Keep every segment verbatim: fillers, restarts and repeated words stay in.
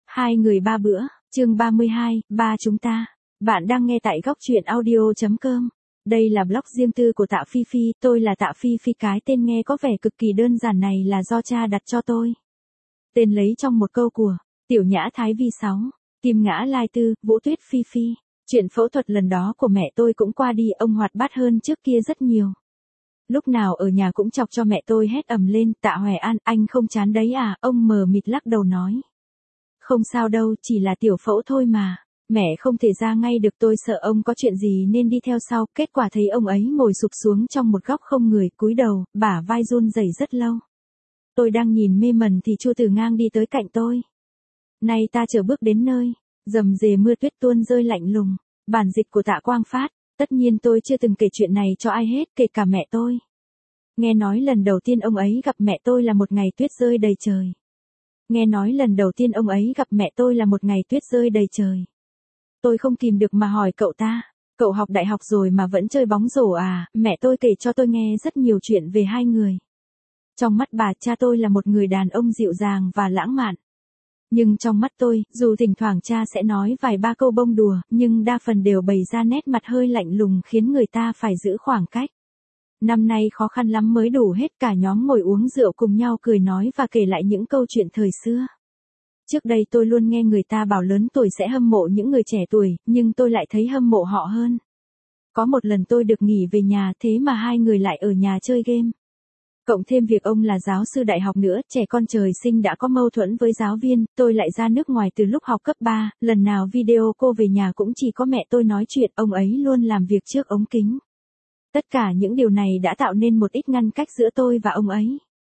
Hai người ba bữa, chương ba mươi hai, ba chúng ta. Bạn đang nghe tại góc truyện audio chấm com. Đây là blog riêng tư của Tạ Phi Phi, tôi là Tạ Phi Phi, cái tên nghe có vẻ cực kỳ đơn giản này là do cha đặt cho tôi. Tên lấy trong một câu của Tiểu Nhã Thái Vi sáu, Kim Ngã Lai Tư, Vũ Tuyết Phi Phi. Chuyện phẫu thuật lần đó của mẹ tôi cũng qua đi, ông hoạt bát hơn trước kia rất nhiều. Lúc nào ở nhà cũng chọc cho mẹ tôi hét ầm lên, Tạ Hoài An, anh không chán đấy à, ông mờ mịt lắc đầu nói. Không sao đâu, chỉ là tiểu phẫu thôi mà. Mẹ không thể ra ngay được, tôi sợ ông có chuyện gì nên đi theo sau, kết quả thấy ông ấy ngồi sụp xuống trong một góc không người, cúi đầu, bả vai run rẩy rất lâu. Tôi đang nhìn mê mẩn thì Chu Từ Ngang đi tới cạnh tôi. Nay ta chờ bước đến nơi, rầm rề mưa tuyết tuôn rơi lạnh lùng, bản dịch của Tạ Quang Phát, tất nhiên tôi chưa từng kể chuyện này cho ai hết, kể cả mẹ tôi. Nghe nói lần đầu tiên ông ấy gặp mẹ tôi là một ngày tuyết rơi đầy trời. Nghe nói lần đầu tiên ông ấy gặp mẹ tôi là một ngày tuyết rơi đầy trời. Tôi không kìm được mà hỏi cậu ta, cậu học đại học rồi mà vẫn chơi bóng rổ à? Mẹ tôi kể cho tôi nghe rất nhiều chuyện về hai người. Trong mắt bà, cha tôi là một người đàn ông dịu dàng và lãng mạn. Nhưng trong mắt tôi, dù thỉnh thoảng cha sẽ nói vài ba câu bông đùa, nhưng đa phần đều bày ra nét mặt hơi lạnh lùng khiến người ta phải giữ khoảng cách. Năm nay khó khăn lắm mới đủ hết, cả nhóm ngồi uống rượu cùng nhau cười nói và kể lại những câu chuyện thời xưa. Trước đây tôi luôn nghe người ta bảo lớn tuổi sẽ hâm mộ những người trẻ tuổi, nhưng tôi lại thấy hâm mộ họ hơn. Có một lần tôi được nghỉ về nhà, thế mà hai người lại ở nhà chơi game. Cộng thêm việc ông là giáo sư đại học nữa, trẻ con trời sinh đã có mâu thuẫn với giáo viên, tôi lại ra nước ngoài từ lúc học cấp ba, lần nào video cô về nhà cũng chỉ có mẹ tôi nói chuyện, ông ấy luôn làm việc trước ống kính. Tất cả những điều này đã tạo nên một ít ngăn cách giữa tôi và ông ấy.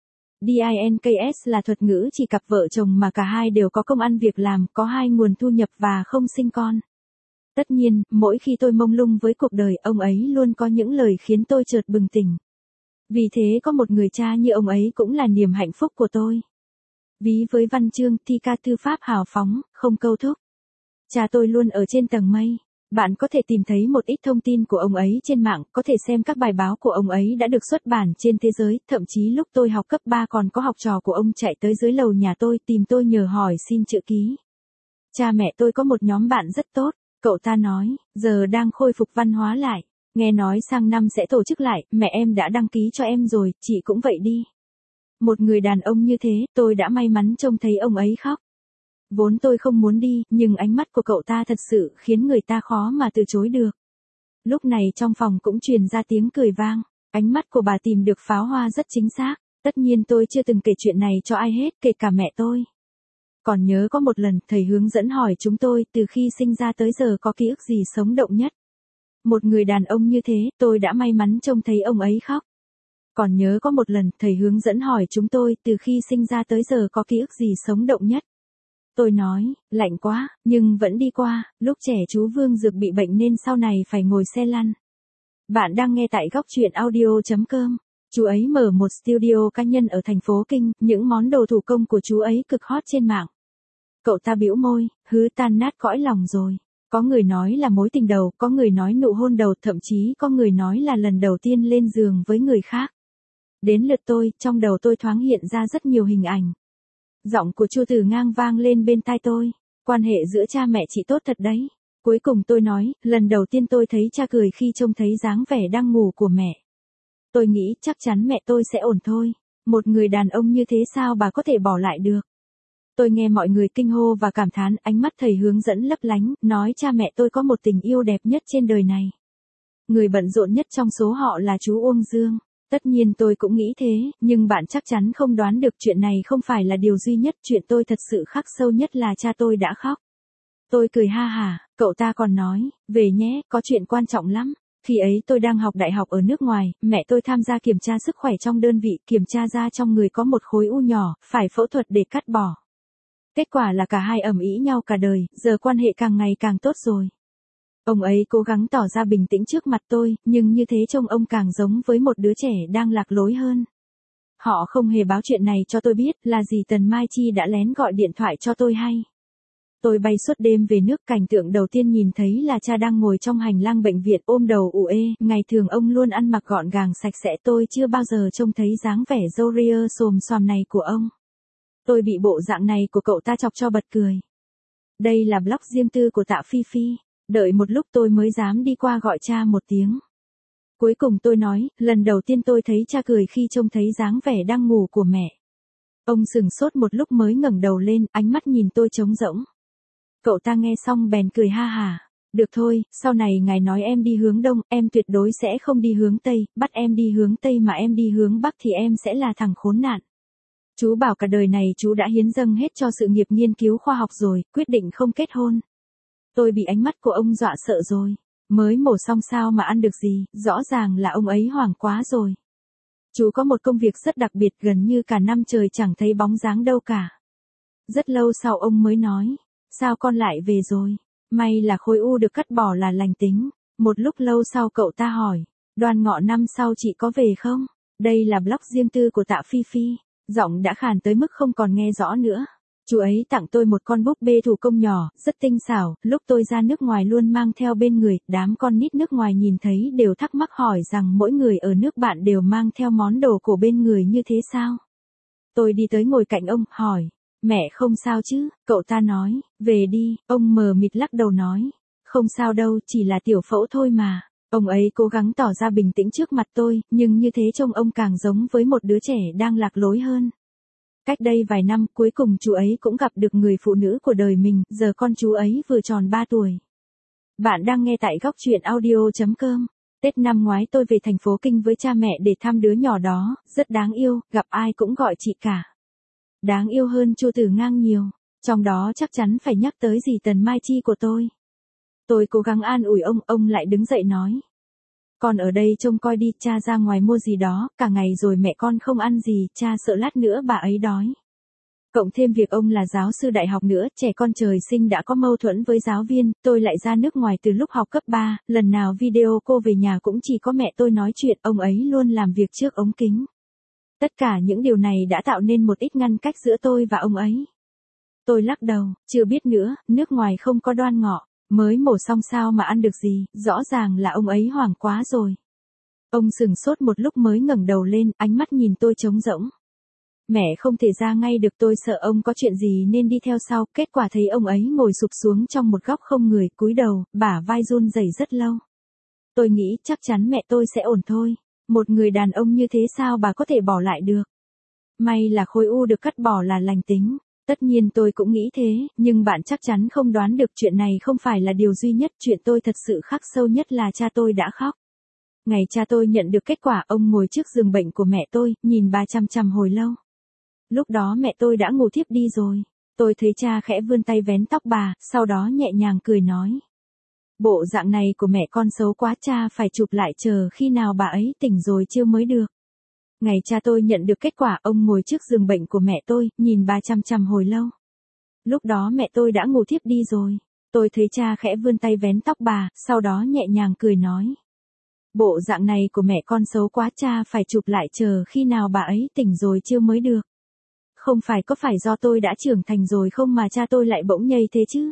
Dinks là thuật ngữ chỉ cặp vợ chồng mà cả hai đều có công ăn việc làm, có hai nguồn thu nhập và không sinh con. Tất nhiên, mỗi khi tôi mông lung với cuộc đời, ông ấy luôn có những lời khiến tôi chợt bừng tỉnh. Vì thế có một người cha như ông ấy cũng là niềm hạnh phúc của tôi. Ví với văn chương, thi ca thư pháp hào phóng, không câu thúc. Cha tôi luôn ở trên tầng mây. Bạn có thể tìm thấy một ít thông tin của ông ấy trên mạng, có thể xem các bài báo của ông ấy đã được xuất bản trên thế giới, thậm chí lúc tôi học cấp ba còn có học trò của ông chạy tới dưới lầu nhà tôi tìm tôi nhờ hỏi xin chữ ký. Cha mẹ tôi có một nhóm bạn rất tốt, cậu ta nói, giờ đang khôi phục văn hóa lại, nghe nói sang năm sẽ tổ chức lại, mẹ em đã đăng ký cho em rồi, chị cũng vậy đi. Một người đàn ông như thế, tôi đã may mắn trông thấy ông ấy khóc. Vốn tôi không muốn đi, nhưng ánh mắt của cậu ta thật sự khiến người ta khó mà từ chối được. Lúc này trong phòng cũng truyền ra tiếng cười vang, ánh mắt của bà tìm được pháo hoa rất chính xác. Tất nhiên tôi chưa từng kể chuyện này cho ai hết, kể cả mẹ tôi. Còn nhớ có một lần, thầy hướng dẫn hỏi chúng tôi từ khi sinh ra tới giờ có ký ức gì sống động nhất. Một người đàn ông như thế, tôi đã may mắn trông thấy ông ấy khóc. Còn nhớ có một lần, thầy hướng dẫn hỏi chúng tôi từ khi sinh ra tới giờ có ký ức gì sống động nhất. Tôi nói, lạnh quá, nhưng vẫn đi qua, lúc trẻ chú Vương Dược bị bệnh nên sau này phải ngồi xe lăn. Bạn đang nghe tại góc truyện audio chấm com. Chú ấy mở một studio cá nhân ở thành phố Kinh, những món đồ thủ công của chú ấy cực hot trên mạng. Cậu ta bĩu môi, hứ tan nát cõi lòng rồi. Có người nói là mối tình đầu, có người nói nụ hôn đầu, thậm chí có người nói là lần đầu tiên lên giường với người khác. Đến lượt tôi, trong đầu tôi thoáng hiện ra rất nhiều hình ảnh. Giọng của Chu Từ Ngang vang lên bên tai tôi, quan hệ giữa cha mẹ chị tốt thật đấy. Cuối cùng tôi nói, lần đầu tiên tôi thấy cha cười khi trông thấy dáng vẻ đang ngủ của mẹ. Tôi nghĩ chắc chắn mẹ tôi sẽ ổn thôi. Một người đàn ông như thế sao bà có thể bỏ lại được? Tôi nghe mọi người kinh hô và cảm thán, ánh mắt thầy hướng dẫn lấp lánh, nói cha mẹ tôi có một tình yêu đẹp nhất trên đời này. Người bận rộn nhất trong số họ là chú Uông Dương. Tất nhiên tôi cũng nghĩ thế, nhưng bạn chắc chắn không đoán được chuyện này không phải là điều duy nhất, chuyện tôi thật sự khắc sâu nhất là cha tôi đã khóc. Tôi cười ha hả, cậu ta còn nói, về nhé, có chuyện quan trọng lắm. Khi ấy tôi đang học đại học ở nước ngoài, mẹ tôi tham gia kiểm tra sức khỏe trong đơn vị, kiểm tra ra trong người có một khối u nhỏ, phải phẫu thuật để cắt bỏ. Kết quả là cả hai ầm ĩ nhau cả đời, giờ quan hệ càng ngày càng tốt rồi. Ông ấy cố gắng tỏ ra bình tĩnh trước mặt tôi, nhưng như thế trông ông càng giống với một đứa trẻ đang lạc lối hơn. Họ không hề báo chuyện này cho tôi biết, là dì Tần Mai Chi đã lén gọi điện thoại cho tôi hay. Tôi bay suốt đêm về nước, cảnh tượng đầu tiên nhìn thấy là cha đang ngồi trong hành lang bệnh viện ôm đầu ủ ê, ngày thường ông luôn ăn mặc gọn gàng sạch sẽ, tôi chưa bao giờ trông thấy dáng vẻ râu ria xồm xoàm này của ông. Tôi bị bộ dạng này của cậu ta chọc cho bật cười. Đây là blog riêng tư của Tạ Phi Phi. Đợi một lúc tôi mới dám đi qua gọi cha một tiếng. Cuối cùng tôi nói, lần đầu tiên tôi thấy cha cười khi trông thấy dáng vẻ đang ngủ của mẹ. Ông sừng sốt một lúc mới ngẩng đầu lên, ánh mắt nhìn tôi trống rỗng. Cậu ta nghe xong bèn cười ha hả. Được thôi, sau này ngài nói em đi hướng đông, em tuyệt đối sẽ không đi hướng tây, bắt em đi hướng tây mà em đi hướng bắc thì em sẽ là thằng khốn nạn. Chú bảo cả đời này chú đã hiến dâng hết cho sự nghiệp nghiên cứu khoa học rồi, quyết định không kết hôn. Tôi bị ánh mắt của ông dọa sợ rồi. Mới mổ xong sao mà ăn được gì, rõ ràng là ông ấy hoảng quá rồi. Chú có một công việc rất đặc biệt, gần như cả năm trời chẳng thấy bóng dáng đâu cả. Rất lâu sau ông mới nói, sao con lại về rồi? May là khối u được cắt bỏ là lành tính. Một lúc lâu sau cậu ta hỏi, Đoan Ngọ năm sau chị có về không? Đây là blog riêng tư của Tạ Phi Phi. Giọng đã khàn tới mức không còn nghe rõ nữa. Chú ấy tặng tôi một con búp bê thủ công nhỏ, rất tinh xảo, lúc tôi ra nước ngoài luôn mang theo bên người, đám con nít nước ngoài nhìn thấy đều thắc mắc hỏi rằng mỗi người ở nước bạn đều mang theo món đồ cổ bên người như thế sao? Tôi đi tới ngồi cạnh ông, hỏi, mẹ không sao chứ? Cậu ta nói, về đi, ông mờ mịt lắc đầu nói, không sao đâu, chỉ là tiểu phẫu thôi mà. Ông ấy cố gắng tỏ ra bình tĩnh trước mặt tôi, nhưng như thế trông ông càng giống với một đứa trẻ đang lạc lối hơn. Cách đây vài năm, cuối cùng chú ấy cũng gặp được người phụ nữ của đời mình, giờ con chú ấy vừa tròn ba tuổi. Bạn đang nghe tại góc truyện audio chấm com. Tết năm ngoái tôi về thành phố Kinh với cha mẹ để thăm đứa nhỏ đó, rất đáng yêu, gặp ai cũng gọi chị cả. Đáng yêu hơn Chu Tử Ngang nhiều, trong đó chắc chắn phải nhắc tới dì Tần Mai Chi của tôi. Tôi cố gắng an ủi ông, ông lại đứng dậy nói. Con ở đây trông coi đi, cha ra ngoài mua gì đó, cả ngày rồi mẹ con không ăn gì, cha sợ lát nữa bà ấy đói. Cộng thêm việc ông là giáo sư đại học nữa, trẻ con trời sinh đã có mâu thuẫn với giáo viên, tôi lại ra nước ngoài từ lúc học cấp ba, lần nào video cô về nhà cũng chỉ có mẹ tôi nói chuyện, ông ấy luôn làm việc trước ống kính. Tất cả những điều này đã tạo nên một ít ngăn cách giữa tôi và ông ấy. Tôi lắc đầu, chưa biết nữa, nước ngoài không có Đoan Ngọ. Mới mổ xong sao mà ăn được gì, rõ ràng là ông ấy hoảng quá rồi. Ông sừng sốt một lúc mới ngẩng đầu lên, ánh mắt nhìn tôi trống rỗng. Mẹ không thể ra ngay được, tôi sợ ông có chuyện gì nên đi theo sau, kết quả thấy ông ấy ngồi sụp xuống trong một góc không người, cúi đầu, bả vai run rẩy rất lâu. Tôi nghĩ chắc chắn mẹ tôi sẽ ổn thôi, một người đàn ông như thế sao bà có thể bỏ lại được. May là khối u được cắt bỏ là lành tính. Tất nhiên tôi cũng nghĩ thế, nhưng bạn chắc chắn không đoán được chuyện này không phải là điều duy nhất, chuyện tôi thật sự khắc sâu nhất là cha tôi đã khóc. Ngày cha tôi nhận được kết quả, ông ngồi trước giường bệnh của mẹ tôi, nhìn bà chằm chằm hồi lâu. Lúc đó mẹ tôi đã ngủ thiếp đi rồi. Tôi thấy cha khẽ vươn tay vén tóc bà, sau đó nhẹ nhàng cười nói. Bộ dạng này của mẹ con xấu quá, cha phải chụp lại chờ khi nào bà ấy tỉnh rồi chưa mới được. Ngày cha tôi nhận được kết quả, ông ngồi trước giường bệnh của mẹ tôi, nhìn bà chằm chằm hồi lâu. Lúc đó mẹ tôi đã ngủ thiếp đi rồi. Tôi thấy cha khẽ vươn tay vén tóc bà, sau đó nhẹ nhàng cười nói. Bộ dạng này của mẹ con xấu quá, cha phải chụp lại chờ khi nào bà ấy tỉnh rồi chưa mới được. Không phải có phải do tôi đã trưởng thành rồi không mà cha tôi lại bỗng nhây thế chứ?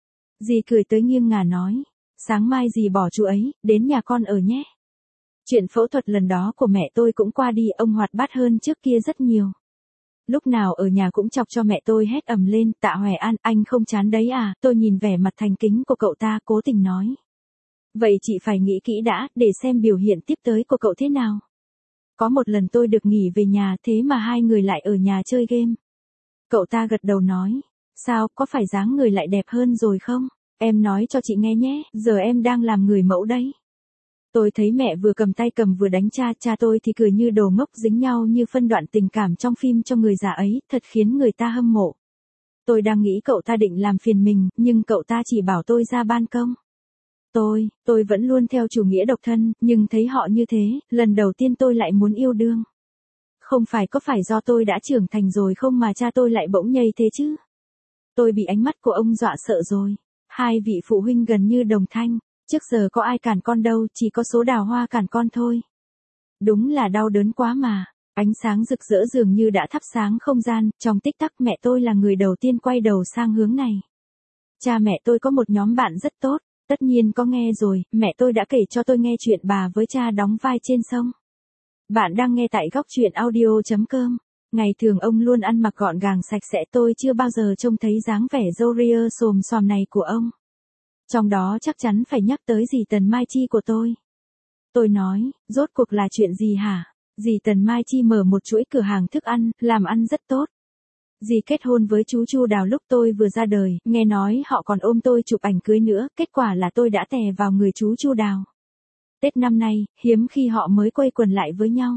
Dì cười tới nghiêng ngả nói. Sáng mai dì bỏ chú ấy, đến nhà con ở nhé. Chuyện phẫu thuật lần đó của mẹ tôi cũng qua đi, ông hoạt bát hơn trước kia rất nhiều. Lúc nào ở nhà cũng chọc cho mẹ tôi hét ầm lên, Tạ Hoài An, anh không chán đấy à? Tôi nhìn vẻ mặt thành kính của cậu ta, cố tình nói. Vậy chị phải nghĩ kỹ đã, để xem biểu hiện tiếp tới của cậu thế nào. Có một lần tôi được nghỉ về nhà, thế mà hai người lại ở nhà chơi game. Cậu ta gật đầu nói. Sao, có phải dáng người lại đẹp hơn rồi không? Em nói cho chị nghe nhé, giờ em đang làm người mẫu đấy. Tôi thấy mẹ vừa cầm tay cầm vừa đánh cha, cha tôi thì cười như đồ ngốc, dính nhau như phân đoạn tình cảm trong phim cho người già ấy, thật khiến người ta hâm mộ. Tôi đang nghĩ cậu ta định làm phiền mình, nhưng cậu ta chỉ bảo tôi ra ban công. Tôi, tôi vẫn luôn theo chủ nghĩa độc thân, nhưng thấy họ như thế, lần đầu tiên tôi lại muốn yêu đương. Không phải có phải do tôi đã trưởng thành rồi không mà cha tôi lại bỗng nhây thế chứ? Tôi bị ánh mắt của ông dọa sợ rồi. Hai vị phụ huynh gần như đồng thanh. Trước giờ có ai cản con đâu, chỉ có số đào hoa cản con thôi. Đúng là đau đớn quá mà. Ánh sáng rực rỡ dường như đã thắp sáng không gian, trong tích tắc mẹ tôi là người đầu tiên quay đầu sang hướng này. Cha mẹ tôi có một nhóm bạn rất tốt, tất nhiên có nghe rồi, mẹ tôi đã kể cho tôi nghe chuyện bà với cha đóng vai trên sông. Bạn đang nghe tại góc truyện audio chấm com. Ngày thường ông luôn ăn mặc gọn gàng sạch sẽ, tôi chưa bao giờ trông thấy dáng vẻ râu ria xồm xoàm này của ông. Trong đó chắc chắn phải nhắc tới dì Tần Mai Chi của tôi. Tôi nói, rốt cuộc là chuyện gì hả? Dì Tần Mai Chi mở một chuỗi cửa hàng thức ăn, làm ăn rất tốt. Dì kết hôn với chú Chu Đào lúc tôi vừa ra đời, nghe nói họ còn ôm tôi chụp ảnh cưới nữa, kết quả là tôi đã tè vào người chú Chu Đào. Tết năm nay, hiếm khi họ mới quây quần lại với nhau.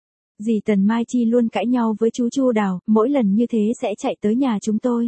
Dì Tần Mai Chi luôn cãi nhau với chú Chu Đào, mỗi lần như thế sẽ chạy tới nhà chúng tôi.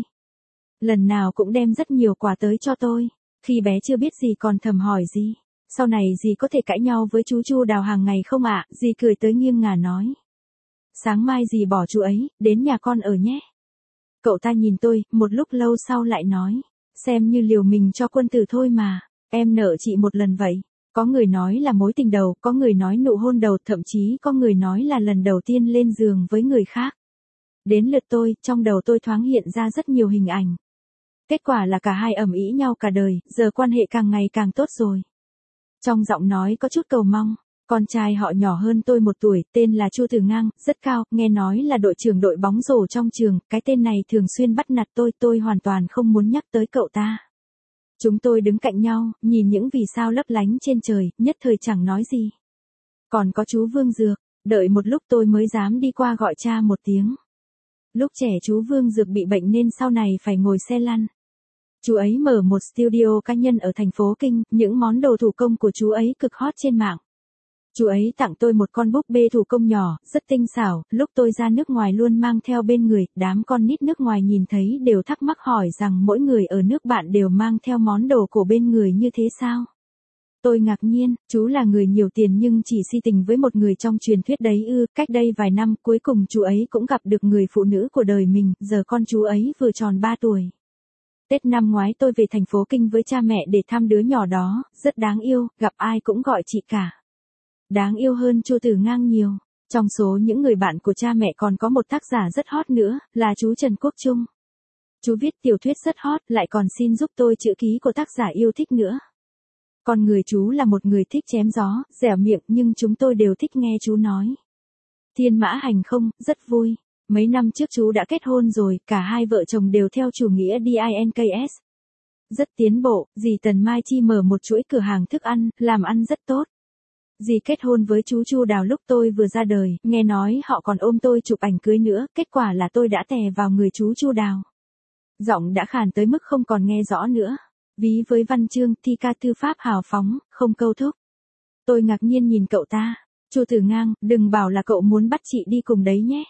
Lần nào cũng đem rất nhiều quà tới cho tôi. Khi bé chưa biết gì còn thầm hỏi dì, sau này dì có thể cãi nhau với chú Chu Đào hàng ngày không ạ? Dì cười tới nghiêng ngả nói. Sáng mai dì bỏ chú ấy, đến nhà con ở nhé. Cậu ta nhìn tôi, một lúc lâu sau lại nói, xem như liều mình cho quân tử thôi mà, em nợ chị một lần vậy. Có người nói là mối tình đầu, có người nói nụ hôn đầu, thậm chí có người nói là lần đầu tiên lên giường với người khác. Đến lượt tôi, trong đầu tôi thoáng hiện ra rất nhiều hình ảnh. Kết quả là cả hai ầm ĩ nhau cả đời, giờ quan hệ càng ngày càng tốt rồi. Trong giọng nói có chút cầu mong. Con trai họ nhỏ hơn tôi một tuổi, tên là Chu Tử Ngang, rất cao, nghe nói là đội trưởng đội bóng rổ trong trường, cái tên này thường xuyên bắt nạt tôi, tôi hoàn toàn không muốn nhắc tới cậu ta. Chúng tôi đứng cạnh nhau, nhìn những vì sao lấp lánh trên trời, nhất thời chẳng nói gì. Còn có chú Vương Dược, đợi một lúc tôi mới dám đi qua gọi cha một tiếng. Lúc trẻ chú Vương Dược bị bệnh nên sau này phải ngồi xe lăn. Chú ấy mở một studio cá nhân ở thành phố Kinh, những món đồ thủ công của chú ấy cực hot trên mạng. Chú ấy tặng tôi một con búp bê thủ công nhỏ, rất tinh xảo, lúc tôi ra nước ngoài luôn mang theo bên người, đám con nít nước ngoài nhìn thấy đều thắc mắc hỏi rằng mỗi người ở nước bạn đều mang theo món đồ của bên người như thế sao? Tôi ngạc nhiên, chú là người nhiều tiền nhưng chỉ si tình với một người trong truyền thuyết đấy ư, cách đây vài năm cuối cùng chú ấy cũng gặp được người phụ nữ của đời mình, giờ con chú ấy vừa tròn ba tuổi. Tết năm ngoái tôi về thành phố Kinh với cha mẹ để thăm đứa nhỏ đó, rất đáng yêu, gặp ai cũng gọi chị cả. Đáng yêu hơn Chu Tử Ngang nhiều. Trong số những người bạn của cha mẹ còn có một tác giả rất hot nữa, là chú Trần Quốc Trung. Chú viết tiểu thuyết rất hot, lại còn xin giúp tôi chữ ký của tác giả yêu thích nữa. Còn người chú là một người thích chém gió, dẻo miệng nhưng chúng tôi đều thích nghe chú nói. Thiên mã hành không, rất vui. Mấy năm trước chú đã kết hôn rồi, cả hai vợ chồng đều theo chủ nghĩa dinks. Rất tiến bộ, dì Tần Mai Chi mở một chuỗi cửa hàng thức ăn, làm ăn rất tốt. Dì kết hôn với chú Chu Đào lúc tôi vừa ra đời, nghe nói họ còn ôm tôi chụp ảnh cưới nữa, kết quả là tôi đã tè vào người chú Chu Đào. Giọng đã khàn tới mức không còn nghe rõ nữa. Ví với văn chương, thi ca thư pháp hào phóng, không câu thúc. Tôi ngạc nhiên nhìn cậu ta. Chu Tử Ngang, đừng bảo là cậu muốn bắt chị đi cùng đấy nhé.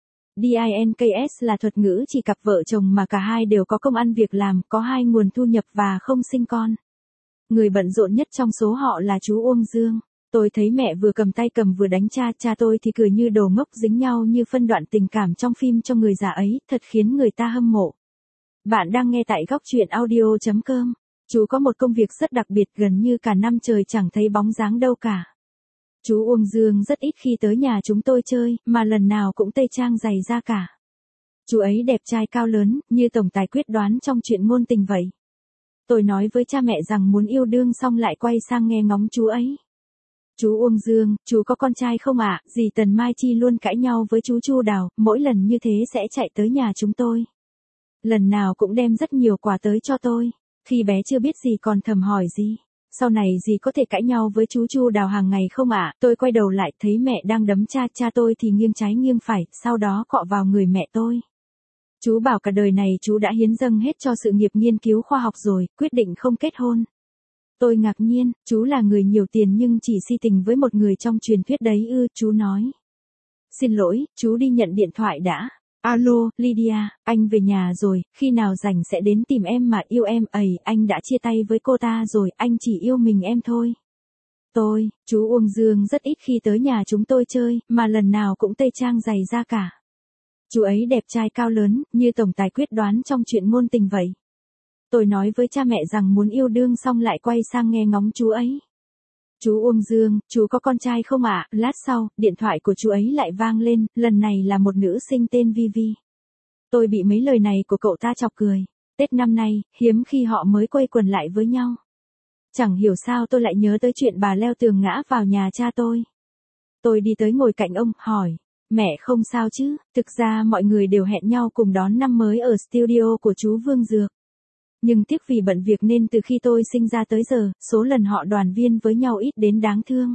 dinks là thuật ngữ chỉ cặp vợ chồng mà cả hai đều có công ăn việc làm, có hai nguồn thu nhập và không sinh con. Người bận rộn nhất trong số họ là chú Uông Dương. Tôi thấy mẹ vừa cầm tay cầm vừa đánh cha, cha tôi thì cười như đồ ngốc, dính nhau như phân đoạn tình cảm trong phim cho người già ấy, thật khiến người ta hâm mộ. Bạn đang nghe tại góc truyện audio chấm com. Chú có một công việc rất đặc biệt, gần như cả năm trời chẳng thấy bóng dáng đâu cả. Chú Uông Dương rất ít khi tới nhà chúng tôi chơi, mà lần nào cũng tây trang giày da cả. Chú ấy đẹp trai cao lớn, như tổng tài quyết đoán trong chuyện ngôn tình vậy. Tôi nói với cha mẹ rằng muốn yêu đương xong lại quay sang nghe ngóng chú ấy. Chú Uông Dương, chú có con trai không ạ? Dì Tần Mai Chi luôn cãi nhau với chú Chu Đào, mỗi lần như thế sẽ chạy tới nhà chúng tôi. Lần nào cũng đem rất nhiều quà tới cho tôi. Khi bé chưa biết gì còn thầm hỏi dì, sau này dì có thể cãi nhau với chú Chu Đào hàng ngày không ạ? Tôi quay đầu lại thấy mẹ đang đấm cha, cha tôi thì nghiêng trái nghiêng phải, sau đó cọ vào người mẹ tôi. Chú bảo cả đời này chú đã hiến dâng hết cho sự nghiệp nghiên cứu khoa học rồi, quyết định không kết hôn. Tôi ngạc nhiên, chú là người nhiều tiền nhưng chỉ si tình với một người trong truyền thuyết đấy ư, chú nói. Xin lỗi, chú đi nhận điện thoại đã. Alo, Lydia, anh về nhà rồi, khi nào rảnh sẽ đến tìm em mà yêu em, ầy, anh đã chia tay với cô ta rồi, anh chỉ yêu mình em thôi. Tôi, chú Uông Dương rất ít khi tới nhà chúng tôi chơi, mà lần nào cũng tây trang giày da cả. Chú ấy đẹp trai cao lớn, như tổng tài quyết đoán trong chuyện ngôn tình vậy. Tôi nói với cha mẹ rằng muốn yêu đương xong lại quay sang nghe ngóng chú ấy. Chú Uông Dương, chú có con trai không ạ? Lát sau, điện thoại của chú ấy lại vang lên, lần này là một nữ sinh tên Vivi. Tôi bị mấy lời này của cậu ta chọc cười. Tết năm nay, hiếm khi họ mới quây quần lại với nhau. Chẳng hiểu sao tôi lại nhớ tới chuyện bà leo tường ngã vào nhà cha tôi. Tôi đi tới ngồi cạnh ông, hỏi. Mẹ không sao chứ, thực ra mọi người đều hẹn nhau cùng đón năm mới ở studio của chú Vương Dược. Nhưng tiếc vì bận việc nên từ khi tôi sinh ra tới giờ, số lần họ đoàn viên với nhau ít đến đáng thương.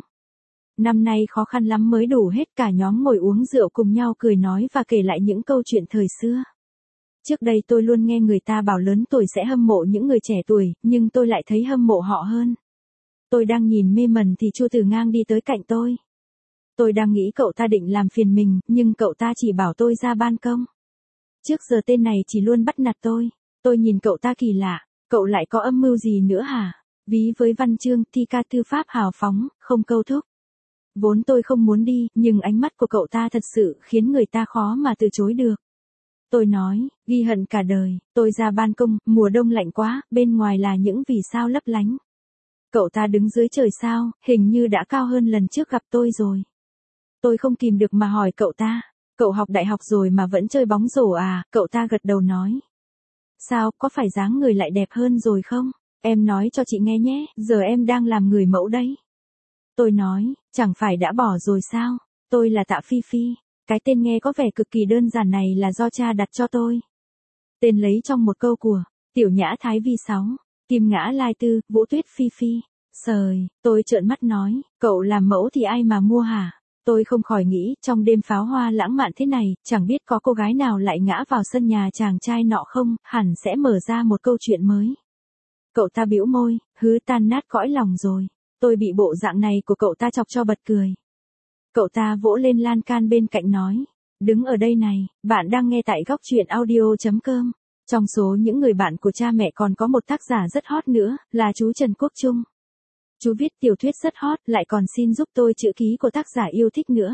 Năm nay khó khăn lắm mới đủ hết, cả nhóm ngồi uống rượu cùng nhau cười nói và kể lại những câu chuyện thời xưa. Trước đây tôi luôn nghe người ta bảo lớn tuổi sẽ hâm mộ những người trẻ tuổi, nhưng tôi lại thấy hâm mộ họ hơn. Tôi đang nhìn mê mẩn thì Chu Tử Ngang đi tới cạnh tôi. Tôi đang nghĩ cậu ta định làm phiền mình, nhưng cậu ta chỉ bảo tôi ra ban công. Trước giờ tên này chỉ luôn bắt nạt tôi. Tôi nhìn cậu ta kỳ lạ, cậu lại có âm mưu gì nữa hả? Ví với văn chương, thi ca thư pháp hào phóng, không câu thúc. Vốn tôi không muốn đi, nhưng ánh mắt của cậu ta thật sự khiến người ta khó mà từ chối được. Tôi nói, ghi hận cả đời, tôi ra ban công, mùa đông lạnh quá, bên ngoài là những vì sao lấp lánh. Cậu ta đứng dưới trời sao, hình như đã cao hơn lần trước gặp tôi rồi. Tôi không kìm được mà hỏi cậu ta, cậu học đại học rồi mà vẫn chơi bóng rổ à? Cậu ta gật đầu nói. Sao, có phải dáng người lại đẹp hơn rồi không? Em nói cho chị nghe nhé, giờ em đang làm người mẫu đấy. Tôi nói, chẳng phải đã bỏ rồi sao? Tôi là Tạ Phi Phi. Cái tên nghe có vẻ cực kỳ đơn giản này là do cha đặt cho tôi. Tên lấy trong một câu của Tiểu Nhã Thái Vi sáu, Kim Ngã Lai Tư, Vũ Tuyết Phi Phi. Sời, tôi trợn mắt nói, cậu làm mẫu thì ai mà mua hả? Tôi không khỏi nghĩ, trong đêm pháo hoa lãng mạn thế này, chẳng biết có cô gái nào lại ngã vào sân nhà chàng trai nọ không, hẳn sẽ mở ra một câu chuyện mới. Cậu ta bĩu môi, hứ tan nát cõi lòng rồi. Tôi bị bộ dạng này của cậu ta chọc cho bật cười. Cậu ta vỗ lên lan can bên cạnh nói, đứng ở đây này, bạn đang nghe tại góc truyện audio.com. Trong số những người bạn của cha mẹ còn có một tác giả rất hot nữa, là chú Trần Quốc Trung. Chú viết tiểu thuyết rất hot, lại còn xin giúp tôi chữ ký của tác giả yêu thích nữa.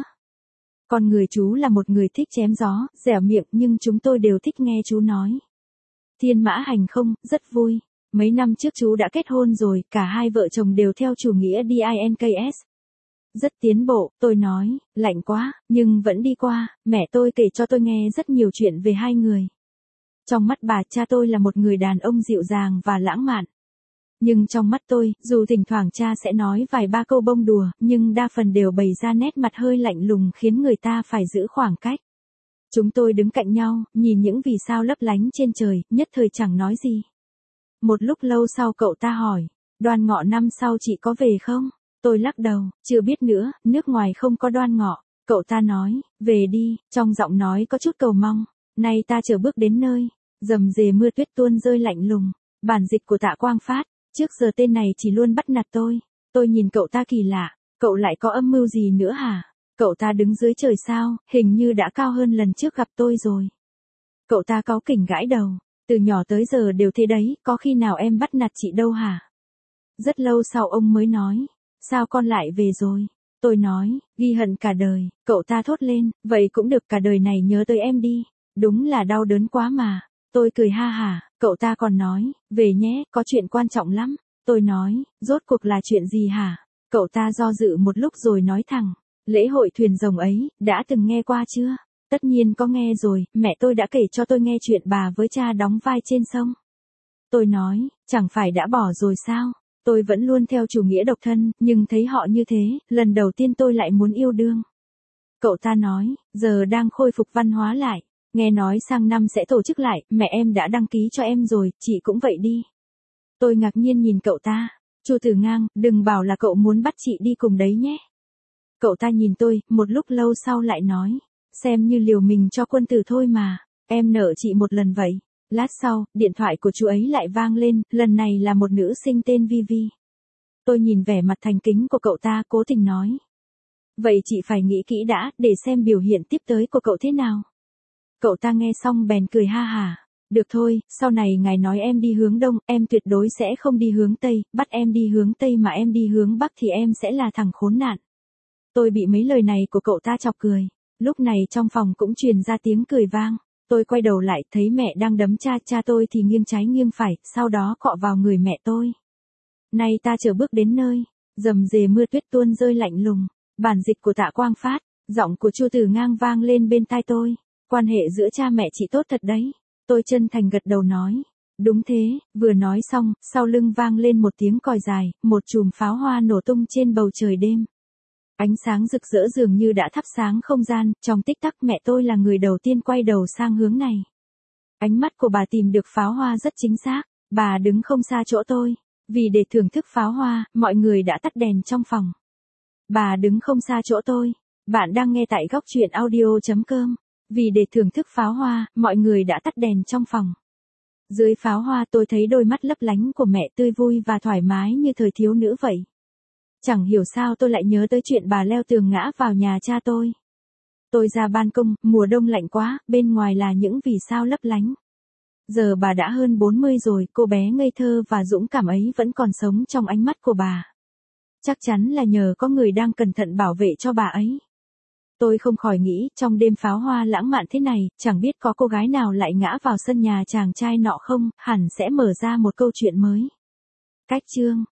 Con người chú là một người thích chém gió, dẻo miệng, nhưng chúng tôi đều thích nghe chú nói. Thiên mã hành không, rất vui. Mấy năm trước chú đã kết hôn rồi, cả hai vợ chồng đều theo chủ nghĩa dinks. Rất tiến bộ, tôi nói, lạnh quá, nhưng vẫn đi qua, mẹ tôi kể cho tôi nghe rất nhiều chuyện về hai người. Trong mắt bà, cha tôi là một người đàn ông dịu dàng và lãng mạn. Nhưng trong mắt tôi, dù thỉnh thoảng cha sẽ nói vài ba câu bông đùa, nhưng đa phần đều bày ra nét mặt hơi lạnh lùng khiến người ta phải giữ khoảng cách. Chúng tôi đứng cạnh nhau, nhìn những vì sao lấp lánh trên trời, nhất thời chẳng nói gì. Một lúc lâu sau cậu ta hỏi, Đoan Ngọ năm sau chị có về không? Tôi lắc đầu, chưa biết nữa, nước ngoài không có Đoan Ngọ. Cậu ta nói, về đi, trong giọng nói có chút cầu mong. Nay ta chờ bước đến nơi, rầm rề mưa tuyết tuôn rơi lạnh lùng. Bản dịch của Tạ Quang Phát. Trước giờ tên này chỉ luôn bắt nạt tôi. Tôi nhìn cậu ta kỳ lạ, cậu lại có âm mưu gì nữa hả? Cậu ta đứng dưới trời sao, hình như đã cao hơn lần trước gặp tôi rồi. Cậu ta cáu kỉnh gãi đầu, từ nhỏ tới giờ đều thế đấy, có khi nào em bắt nạt chị đâu hả? Rất lâu sau ông mới nói, sao con lại về rồi? Tôi nói, ghi hận cả đời. Cậu ta thốt lên, vậy cũng được, cả đời này nhớ tới em đi. Đúng là đau đớn quá mà. Tôi cười ha hả, cậu ta còn nói, về nhé, có chuyện quan trọng lắm. Tôi nói, rốt cuộc là chuyện gì hả? Cậu ta do dự một lúc rồi nói thẳng, lễ hội thuyền rồng ấy, đã từng nghe qua chưa? Tất nhiên có nghe rồi, mẹ tôi đã kể cho tôi nghe chuyện bà với cha đóng vai trên sông. Tôi nói, chẳng phải đã bỏ rồi sao? Tôi vẫn luôn theo chủ nghĩa độc thân, nhưng thấy họ như thế, lần đầu tiên tôi lại muốn yêu đương. Cậu ta nói, giờ đang khôi phục văn hóa lại. Nghe nói sang năm sẽ tổ chức lại, mẹ em đã đăng ký cho em rồi, chị cũng vậy đi. Tôi ngạc nhiên nhìn cậu ta. Chu Tử Ngang, đừng bảo là cậu muốn bắt chị đi cùng đấy nhé. Cậu ta nhìn tôi, một lúc lâu sau lại nói, xem như liều mình cho quân tử thôi mà, em nợ chị một lần vậy. Lát sau, điện thoại của chú ấy lại vang lên, lần này là một nữ sinh tên Vi Vi. Tôi nhìn vẻ mặt thành kính của cậu ta, cố tình nói. Vậy chị phải nghĩ kỹ đã, để xem biểu hiện tiếp tới của cậu thế nào. Cậu ta nghe xong bèn cười ha hả. Được thôi, sau này ngài nói em đi hướng đông, em tuyệt đối sẽ không đi hướng tây, bắt em đi hướng tây mà em đi hướng bắc thì em sẽ là thằng khốn nạn. Tôi bị mấy lời này của cậu ta chọc cười. Lúc này trong phòng cũng truyền ra tiếng cười vang. Tôi quay đầu lại, thấy mẹ đang đấm cha, cha tôi thì nghiêng trái nghiêng phải, sau đó cọ vào người mẹ tôi. Nay ta chờ bước đến nơi, rầm rề mưa tuyết tuôn rơi lạnh lùng. Bản dịch của Tạ Quang Phát, giọng của Chu Tử Ngang vang lên bên tai tôi. Quan hệ giữa cha mẹ chị tốt thật đấy. Tôi chân thành gật đầu nói. Đúng thế, vừa nói xong, sau lưng vang lên một tiếng còi dài, một chùm pháo hoa nổ tung trên bầu trời đêm. Ánh sáng rực rỡ dường như đã thắp sáng không gian, trong tích tắc mẹ tôi là người đầu tiên quay đầu sang hướng này. Ánh mắt của bà tìm được pháo hoa rất chính xác, bà đứng không xa chỗ tôi. Vì để thưởng thức pháo hoa, mọi người đã tắt đèn trong phòng. Bà đứng không xa chỗ tôi. Bạn đang nghe tại góc truyện audio.com. Vì để thưởng thức pháo hoa, mọi người đã tắt đèn trong phòng. Dưới pháo hoa tôi thấy đôi mắt lấp lánh của mẹ tươi vui và thoải mái như thời thiếu nữ vậy. Chẳng hiểu sao tôi lại nhớ tới chuyện bà leo tường ngã vào nhà cha tôi. Tôi ra ban công, mùa đông lạnh quá, bên ngoài là những vì sao lấp lánh. Giờ bà đã hơn bốn mươi rồi, cô bé ngây thơ và dũng cảm ấy vẫn còn sống trong ánh mắt của bà. Chắc chắn là nhờ có người đang cẩn thận bảo vệ cho bà ấy. Tôi không khỏi nghĩ, trong đêm pháo hoa lãng mạn thế này, chẳng biết có cô gái nào lại ngã vào sân nhà chàng trai nọ không, hẳn sẽ mở ra một câu chuyện mới. Cách chương